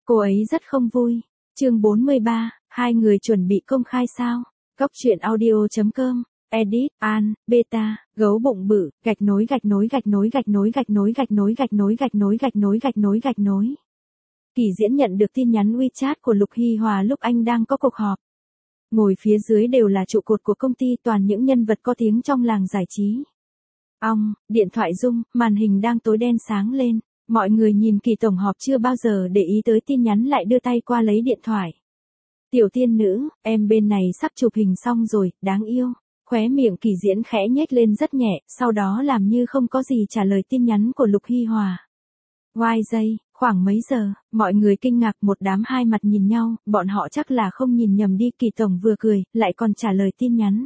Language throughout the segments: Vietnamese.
Cô ấy rất không vui. Chương 43, hai người chuẩn bị công khai sao? Góc truyện audio.com. Edit, An, Beta, gấu bụng bự, gạch nối. Kỳ Diễn nhận được tin nhắn WeChat của Lục Hy Hòa lúc anh đang có cuộc họp. Ngồi phía dưới đều là trụ cột của công ty, toàn những nhân vật có tiếng trong làng giải trí. Điện thoại rung, màn hình đang tối đen sáng lên. Mọi người nhìn Kỳ tổng họp chưa bao giờ để ý tới tin nhắn lại đưa tay qua lấy điện thoại. Tiểu tiên nữ, em bên này sắp chụp hình xong rồi, đáng yêu. Khóe miệng Kỳ Diễn khẽ nhếch lên rất nhẹ, sau đó làm như không có gì trả lời tin nhắn của Lục Hy Hòa. Vài giây, khoảng mấy giờ, mọi người kinh ngạc, một đám hai mặt nhìn nhau, bọn họ chắc là không nhìn nhầm đi. Kỳ tổng vừa cười, lại còn trả lời tin nhắn.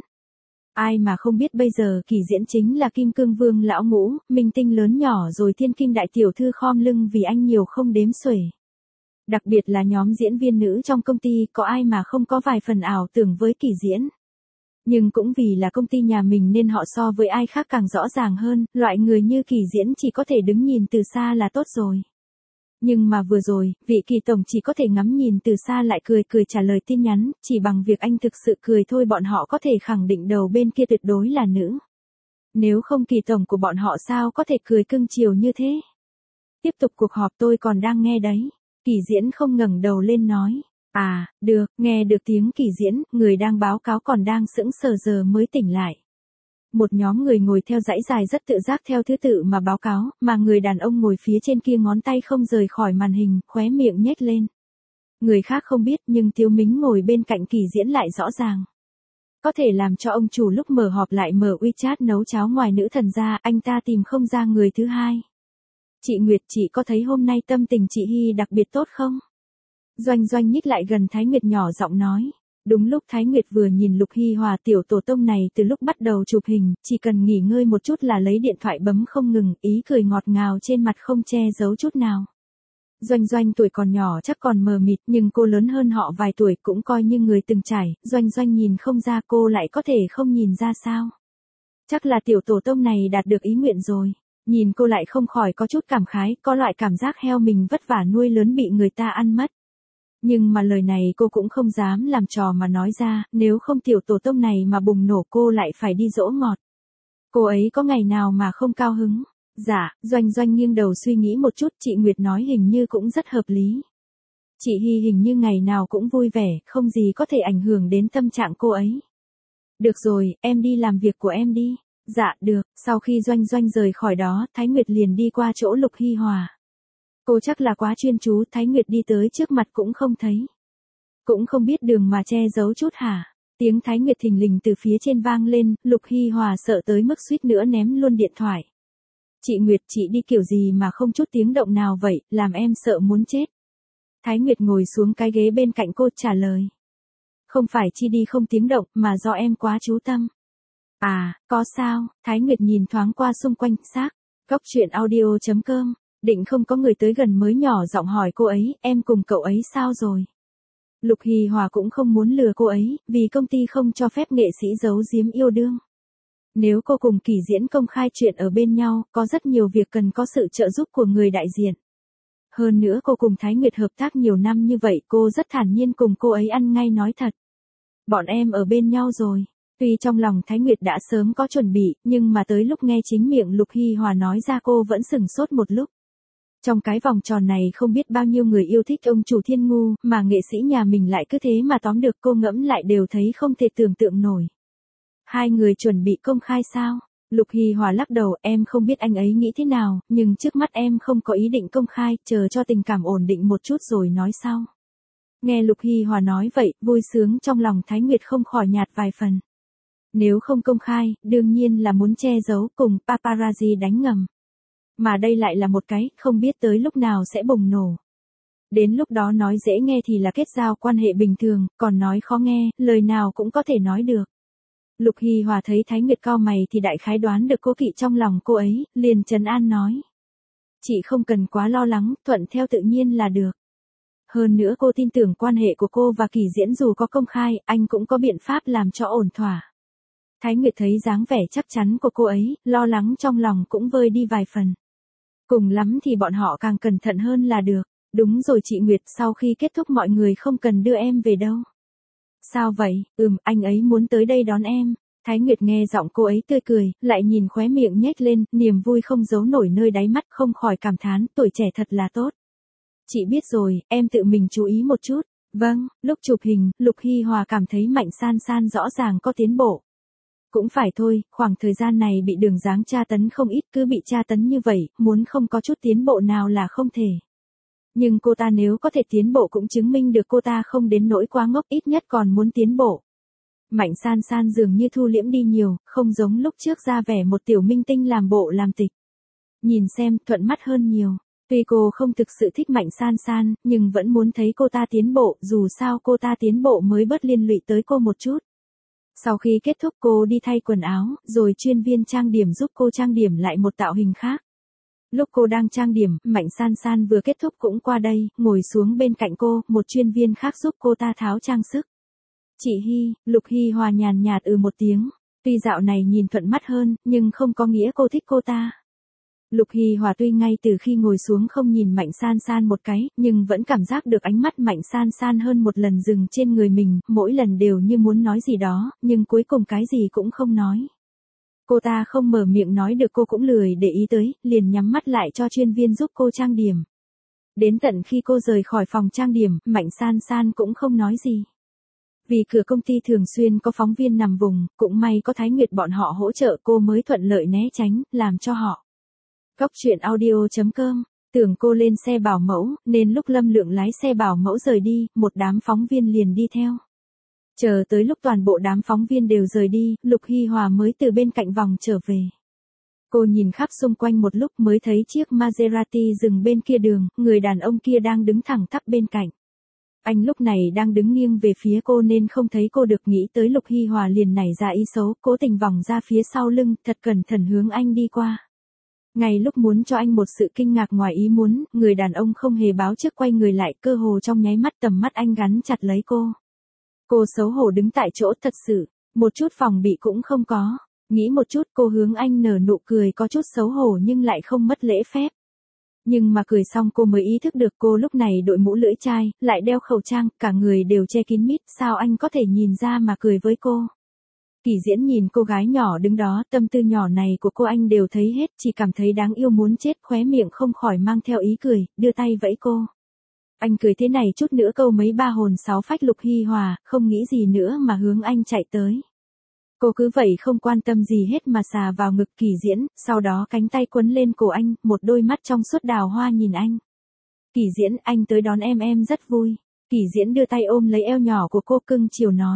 Ai mà không biết bây giờ Kỳ Diễn chính là Kim Cương Vương lão ngũ, minh tinh lớn nhỏ rồi thiên kim đại tiểu thư khom lưng vì anh nhiều không đếm xuể. Đặc biệt là nhóm diễn viên nữ trong công ty, có ai mà không có vài phần ảo tưởng với Kỳ Diễn. Nhưng cũng vì là công ty nhà mình nên họ so với ai khác càng rõ ràng hơn, loại người như Kỳ Diễn chỉ có thể đứng nhìn từ xa là tốt rồi. Nhưng mà vừa rồi, vị Kỳ tổng chỉ có thể ngắm nhìn từ xa lại cười trả lời tin nhắn, chỉ bằng việc anh thực sự cười thôi bọn họ có thể khẳng định đầu bên kia tuyệt đối là nữ. Nếu không Kỳ tổng của bọn họ sao có thể cười cưng chiều như thế. Tiếp tục cuộc họp, tôi còn đang nghe đấy. Kỳ Diễn không ngẩng đầu lên nói. À, được, nghe được tiếng Kỳ Diễn, người đang báo cáo còn đang sững sờ giờ mới tỉnh lại. Một nhóm người ngồi theo dãy dài rất tự giác theo thứ tự mà báo cáo, mà người đàn ông ngồi phía trên kia ngón tay không rời khỏi màn hình, khóe miệng nhếch lên. Người khác không biết nhưng Tiếu Mính ngồi bên cạnh Kỳ Diễn lại rõ ràng. Có thể làm cho ông chủ lúc mở họp lại mở WeChat nấu cháo ngoài nữ thần ra, anh ta tìm không ra người thứ hai. Chị Nguyệt, chị có thấy hôm nay tâm tình chị Hy đặc biệt tốt không? Doanh nhích lại gần Thái Nguyệt nhỏ giọng nói. Đúng lúc Thái Nguyệt vừa nhìn Lục Hy Hòa, tiểu tổ tông này từ lúc bắt đầu chụp hình, chỉ cần nghỉ ngơi một chút là lấy điện thoại bấm không ngừng, ý cười ngọt ngào trên mặt không che giấu chút nào. Doanh tuổi còn nhỏ chắc còn mờ mịt, nhưng cô lớn hơn họ vài tuổi cũng coi như người từng trải, Doanh nhìn không ra, cô lại có thể không nhìn ra sao. Chắc là tiểu tổ tông này đạt được ý nguyện rồi. Nhìn cô lại không khỏi có chút cảm khái, có loại cảm giác heo mình vất vả nuôi lớn bị người ta ăn mất. Nhưng mà lời này cô cũng không dám làm trò mà nói ra, nếu không tiểu tổ tông này mà bùng nổ cô lại phải đi dỗ ngọt. Cô ấy có ngày nào mà không cao hứng? Dạ, Doanh nghiêng đầu suy nghĩ một chút, chị Nguyệt nói hình như cũng rất hợp lý. Chị Hy hình như ngày nào cũng vui vẻ, không gì có thể ảnh hưởng đến tâm trạng cô ấy. Được rồi, em đi làm việc của em đi. Dạ, được. Sau khi Doanh rời khỏi đó, Thái Nguyệt liền đi qua chỗ Lục Hy Hòa. Cô chắc là quá chuyên chú, Thái Nguyệt đi tới trước mặt cũng không thấy. Cũng không biết đường mà che giấu chút hả? Tiếng Thái Nguyệt thình lình từ phía trên vang lên, Lục Hy Hòa sợ tới mức suýt nữa ném luôn điện thoại. Chị Nguyệt, chị đi kiểu gì mà không chút tiếng động nào vậy, làm em sợ muốn chết. Thái Nguyệt ngồi xuống cái ghế bên cạnh cô trả lời. Không phải chi đi không tiếng động mà do em quá chú tâm. À, có sao? Thái Nguyệt nhìn thoáng qua xung quanh, xác. Góc truyện audio.com. Định không có người tới gần mới nhỏ giọng hỏi cô ấy, em cùng cậu ấy sao rồi? Lục Hy Hòa cũng không muốn lừa cô ấy, vì công ty không cho phép nghệ sĩ giấu giếm yêu đương. Nếu cô cùng Kỳ Diễn công khai chuyện ở bên nhau, có rất nhiều việc cần có sự trợ giúp của người đại diện. Hơn nữa cô cùng Thái Nguyệt hợp tác nhiều năm như vậy, cô rất thản nhiên cùng cô ấy ăn ngay nói thật. Bọn em ở bên nhau rồi. Tuy trong lòng Thái Nguyệt đã sớm có chuẩn bị, nhưng mà tới lúc nghe chính miệng Lục Hy Hòa nói ra cô vẫn sửng sốt một lúc. Trong cái vòng tròn này không biết bao nhiêu người yêu thích ông chủ Thiên Ngu, mà nghệ sĩ nhà mình lại cứ thế mà tóm được, cô ngẫm lại đều thấy không thể tưởng tượng nổi. Hai người chuẩn bị công khai sao? Lục Hy Hòa lắc đầu, em không biết anh ấy nghĩ thế nào, nhưng trước mắt em không có ý định công khai, chờ cho tình cảm ổn định một chút rồi nói sau. Nghe Lục Hy Hòa nói vậy, vui sướng trong lòng Thái Nguyệt không khỏi nhạt vài phần. Nếu không công khai, đương nhiên là muốn che giấu, cùng paparazzi đánh ngầm. Mà đây lại là một cái, không biết tới lúc nào sẽ bùng nổ. Đến lúc đó nói dễ nghe thì là kết giao quan hệ bình thường, còn nói khó nghe, lời nào cũng có thể nói được. Lục Hy Hòa thấy Thái Nguyệt cau mày thì đại khái đoán được cố kỵ trong lòng cô ấy, liền trấn an nói. Chị không cần quá lo lắng, thuận theo tự nhiên là được. Hơn nữa cô tin tưởng quan hệ của cô và Kỳ Diễn dù có công khai, anh cũng có biện pháp làm cho ổn thỏa. Thái Nguyệt thấy dáng vẻ chắc chắn của cô ấy, lo lắng trong lòng cũng vơi đi vài phần. Cùng lắm thì bọn họ càng cẩn thận hơn là được. Đúng rồi chị Nguyệt, sau khi kết thúc mọi người không cần đưa em về đâu. Sao vậy? Anh ấy muốn tới đây đón em. Thái Nguyệt nghe giọng cô ấy tươi cười, lại nhìn khóe miệng nhếch lên, niềm vui không giấu nổi nơi đáy mắt, không khỏi cảm thán, tuổi trẻ thật là tốt. Chị biết rồi, em tự mình chú ý một chút. Vâng, lúc chụp hình, Lục Hy Hòa cảm thấy Mạnh San San rõ ràng có tiến bộ. Cũng phải thôi, khoảng thời gian này bị Đường Giáng tra tấn không ít, cứ bị tra tấn như vậy, muốn không có chút tiến bộ nào là không thể. Nhưng cô ta nếu có thể tiến bộ cũng chứng minh được cô ta không đến nỗi quá ngốc, ít nhất còn muốn tiến bộ. Mạnh San San dường như thu liễm đi nhiều, không giống lúc trước ra vẻ một tiểu minh tinh làm bộ làm tịch. Nhìn xem, thuận mắt hơn nhiều. Tuy cô không thực sự thích Mạnh San San, nhưng vẫn muốn thấy cô ta tiến bộ, dù sao cô ta tiến bộ mới bớt liên lụy tới cô một chút. Sau khi kết thúc cô đi thay quần áo, rồi chuyên viên trang điểm giúp cô trang điểm lại một tạo hình khác. Lúc cô đang trang điểm, Mạnh San San vừa kết thúc cũng qua đây, ngồi xuống bên cạnh cô, một chuyên viên khác giúp cô ta tháo trang sức. Chị Hy, Lục Hy Hòa nhàn nhạt một tiếng, tuy dạo này nhìn thuận mắt hơn, nhưng không có nghĩa cô thích cô ta. Lục Hy Hòa tuy ngay từ khi ngồi xuống không nhìn Mạnh San San một cái, nhưng vẫn cảm giác được ánh mắt Mạnh San San hơn một lần dừng trên người mình, mỗi lần đều như muốn nói gì đó, nhưng cuối cùng cái gì cũng không nói. Cô ta không mở miệng nói được, cô cũng lười để ý tới, liền nhắm mắt lại cho chuyên viên giúp cô trang điểm. Đến tận khi cô rời khỏi phòng trang điểm, Mạnh San San cũng không nói gì. Vì cửa công ty thường xuyên có phóng viên nằm vùng, cũng may có Thái Nguyệt bọn họ hỗ trợ cô mới thuận lợi né tránh, làm cho họ. Góc truyện audio.com, tưởng cô lên xe bảo mẫu, nên lúc Lâm Lượng lái xe bảo mẫu rời đi, một đám phóng viên liền đi theo. Chờ tới lúc toàn bộ đám phóng viên đều rời đi, Lục Hy Hòa mới từ bên cạnh vòng trở về. Cô nhìn khắp xung quanh một lúc mới thấy chiếc Maserati dừng bên kia đường, người đàn ông kia đang đứng thẳng tắp bên cạnh. Anh lúc này đang đứng nghiêng về phía cô nên không thấy cô, được nghĩ tới Lục Hy Hòa liền nảy ra ý xấu, cố tình vòng ra phía sau lưng, thật cẩn thận hướng anh đi qua. Ngay lúc muốn cho anh một sự kinh ngạc ngoài ý muốn, người đàn ông không hề báo trước quay người lại, cơ hồ trong nháy mắt tầm mắt anh gắn chặt lấy cô. Cô xấu hổ đứng tại chỗ, thật sự, một chút phòng bị cũng không có. Nghĩ một chút, cô hướng anh nở nụ cười có chút xấu hổ nhưng lại không mất lễ phép. Nhưng mà cười xong cô mới ý thức được cô lúc này đội mũ lưỡi chai, lại đeo khẩu trang, cả người đều che kín mít, sao anh có thể nhìn ra mà cười với cô. Kỳ Diễn nhìn cô gái nhỏ đứng đó, tâm tư nhỏ này của cô anh đều thấy hết, chỉ cảm thấy đáng yêu muốn chết, khóe miệng không khỏi mang theo ý cười, đưa tay vẫy cô. Anh cười thế này chút nữa câu mấy ba hồn sáu phách Lục Hy Hòa, không nghĩ gì nữa mà hướng anh chạy tới. Cô cứ vậy không quan tâm gì hết mà xà vào ngực Kỳ Diễn, sau đó cánh tay quấn lên cổ anh, một đôi mắt trong suốt đào hoa nhìn anh. Kỳ Diễn, anh tới đón em rất vui. Kỳ Diễn đưa tay ôm lấy eo nhỏ của cô, cưng chiều nói.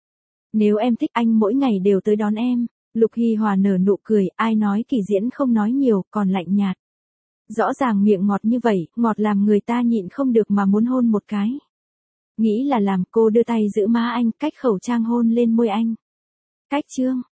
Nếu em thích anh mỗi ngày đều tới đón em. Lục Hy Hòa nở nụ cười, ai nói Kỳ Diễn không nói nhiều, còn lạnh nhạt. Rõ ràng miệng ngọt như vậy, ngọt làm người ta nhịn không được mà muốn hôn một cái. Nghĩ là làm, cô đưa tay giữ má anh, cách khẩu trang hôn lên môi anh. Cách chương.